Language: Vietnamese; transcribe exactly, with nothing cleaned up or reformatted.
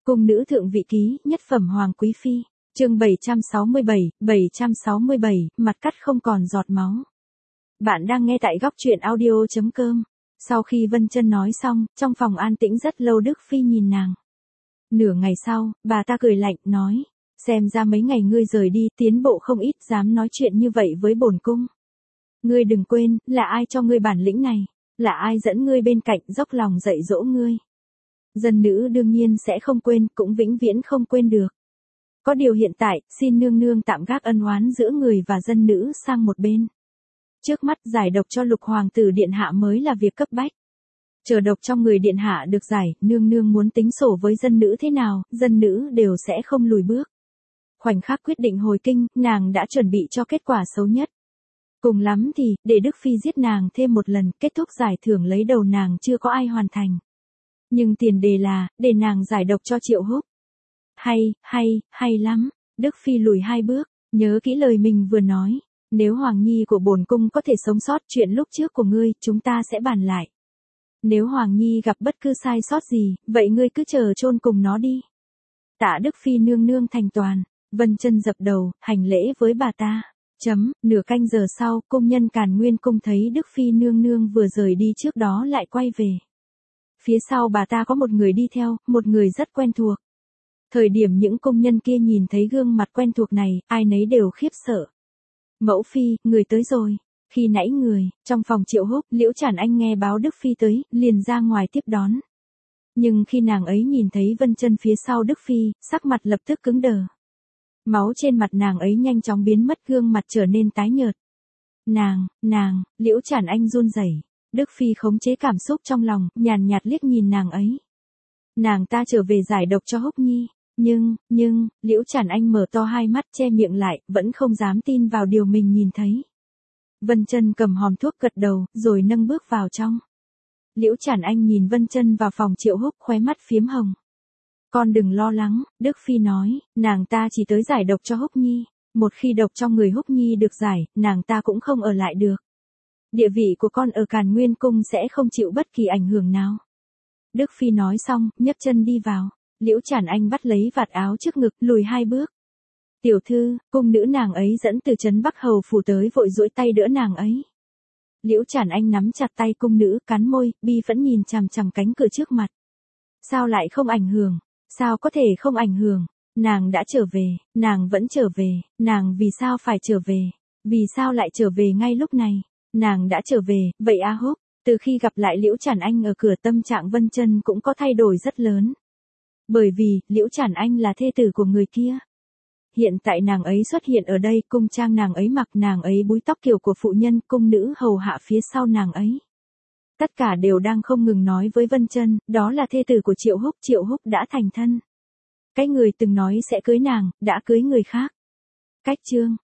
Cung nữ thượng vị ký, nhất phẩm hoàng quý phi, chương bảy trăm sáu mươi bảy, bảy trăm sáu mươi bảy, mặt cắt không còn giọt máu. Bạn đang nghe tại góc truyện audio chấm com. Sau khi Vân Chân nói xong, trong phòng an tĩnh rất lâu Đức Phi nhìn nàng. Nửa ngày sau, bà ta cười lạnh, nói, xem ra mấy ngày ngươi rời đi, tiến bộ không ít, dám nói chuyện như vậy với bổn cung. Ngươi đừng quên, là ai cho ngươi bản lĩnh này, là ai dẫn ngươi bên cạnh dốc lòng dạy dỗ ngươi. Dân nữ đương nhiên sẽ không quên, cũng vĩnh viễn không quên được. Có điều hiện tại, xin nương nương tạm gác ân oán giữa người và dân nữ sang một bên. Trước mắt giải độc cho lục hoàng tử điện hạ mới là việc cấp bách. Chờ độc trong người điện hạ được giải, nương nương muốn tính sổ với dân nữ thế nào, dân nữ đều sẽ không lùi bước. Khoảnh khắc quyết định hồi kinh, nàng đã chuẩn bị cho kết quả xấu nhất. Cùng lắm thì, để Đức Phi giết nàng thêm một lần, kết thúc giải thưởng lấy đầu nàng chưa có ai hoàn thành. Nhưng tiền đề là, để nàng giải độc cho Triệu Húc. Hay, hay, hay lắm. Đức Phi lùi hai bước, nhớ kỹ lời mình vừa nói. Nếu Hoàng Nhi của bổn cung có thể sống sót, chuyện lúc trước của ngươi, chúng ta sẽ bàn lại. Nếu Hoàng Nhi gặp bất cứ sai sót gì, vậy ngươi cứ chờ chôn cùng nó đi. Tạ Đức Phi nương nương thành toàn. Vân Chân dập đầu, hành lễ với bà ta. Chấm, nửa canh giờ sau, cung nhân Càn Nguyên cung thấy Đức Phi nương nương vừa rời đi trước đó lại quay về. Phía sau bà ta có một người đi theo, một người rất quen thuộc. Thời điểm những công nhân kia nhìn thấy gương mặt quen thuộc này, ai nấy đều khiếp sợ. Mẫu phi, người tới rồi. Khi nãy người, trong phòng Triệu Húc, Liễu Trản Anh nghe báo Đức Phi tới, liền ra ngoài tiếp đón. Nhưng khi nàng ấy nhìn thấy Vân Chân phía sau Đức Phi, sắc mặt lập tức cứng đờ. Máu trên mặt nàng ấy nhanh chóng biến mất, gương mặt trở nên tái nhợt. Nàng, nàng, Liễu Trản Anh run rẩy. Đức Phi khống chế cảm xúc trong lòng, nhàn nhạt liếc nhìn nàng ấy. Nàng ta trở về giải độc cho Húc Nhi. Nhưng, nhưng, Liễu Trản Anh mở to hai mắt che miệng lại, vẫn không dám tin vào điều mình nhìn thấy. Vân Chân cầm hòm thuốc gật đầu, rồi nâng bước vào trong. Liễu Trản Anh nhìn Vân Chân vào phòng Triệu Húc, khóe mắt phiếm hồng. Con đừng lo lắng, Đức Phi nói, nàng ta chỉ tới giải độc cho Húc Nhi. Một khi độc trong người Húc Nhi được giải, nàng ta cũng không ở lại được. Địa vị của con ở Càn Nguyên cung sẽ không chịu bất kỳ ảnh hưởng nào. Đức Phi nói xong, nhấc chân đi vào. Liễu Trản Anh bắt lấy vạt áo trước ngực, lùi hai bước. Tiểu thư, cung nữ nàng ấy dẫn từ trấn Bắc Hầu phủ tới, vội duỗi tay đỡ nàng ấy. Liễu Trản Anh nắm chặt tay cung nữ, cắn môi, bi phẫn nhìn chằm chằm cánh cửa trước mặt. Sao lại không ảnh hưởng? Sao có thể không ảnh hưởng? Nàng đã trở về, nàng vẫn trở về, nàng vì sao phải trở về? Vì sao lại trở về ngay lúc này? Nàng đã trở về, vậy A Húc, từ khi gặp lại Liễu Trản Anh ở cửa, tâm trạng Vân Chân cũng có thay đổi rất lớn. Bởi vì, Liễu Trản Anh là thê tử của người kia. Hiện tại nàng ấy xuất hiện ở đây, cung trang nàng ấy mặc, nàng ấy búi tóc kiểu của phụ nhân, cung nữ hầu hạ phía sau nàng ấy. Tất cả đều đang không ngừng nói với Vân Chân, đó là thê tử của Triệu Húc, Triệu Húc đã thành thân. Cái người từng nói sẽ cưới nàng, đã cưới người khác. Cách chương